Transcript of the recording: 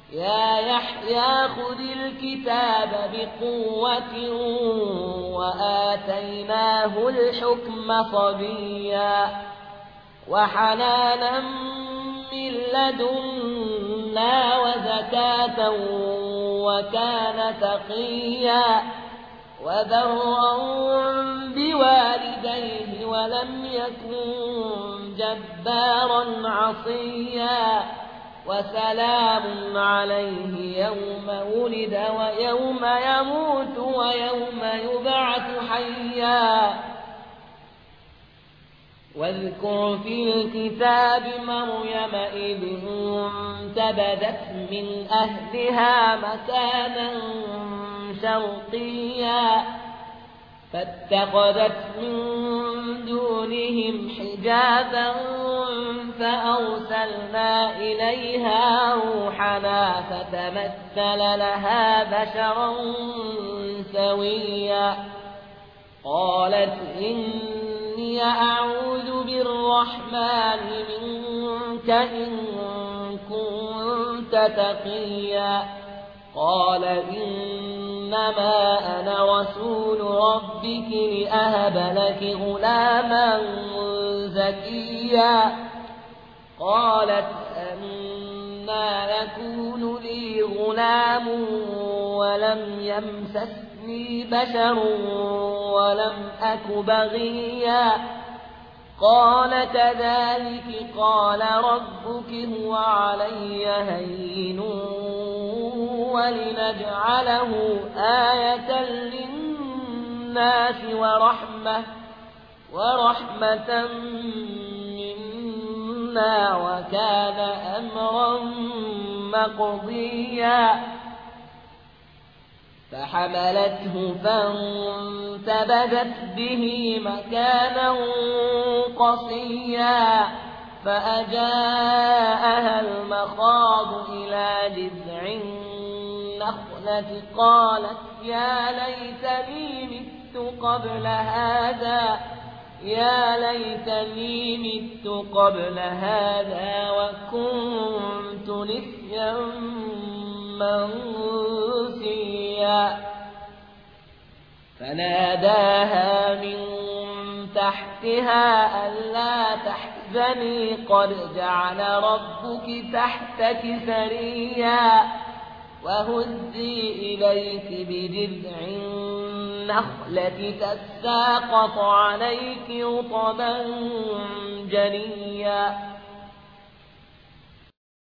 يا يحيى خذ الكتاب بقوة وآتيناه الحكم صبيا وحنانا من لدنا وزكاة وكان تقيا وبرا بوالديه ولم يكن جبارا عصيا وسلام عليه يوم ولد ويوم يموت ويوم يبعث حيا واذكر في الكتاب مريم إذ انتبذت من أهلها مكانا شرقيا فاتخذت من دونهم حجابا فأرسلنا إليها روحنا فتمثل لها بشرا سويا قالت إني أعوذ بالرحمن منك إن كنت تقيا قال إنما أنا رسول ربك لأهب لك غلاما زكيا قالت أنى يكون لي غلام ولم يمسسني بشر ولم أك بغيا قال كذلك قال ربك هو علي هين ولنجعله آية للناس ورحمة منا وكان أمرا مقضيا فحملته فانتبذت به مكانا قصيا فأجاءها المخاض إلى جذع النخلة قالت يا ليتني مت قبل هذا وكنت نسيا منسيا فناداها من تحتها ألا تحزني قد جعل ربك تحتك سريا وهزي إليك بجذع النخلة تساقط عليك رطبا جنيا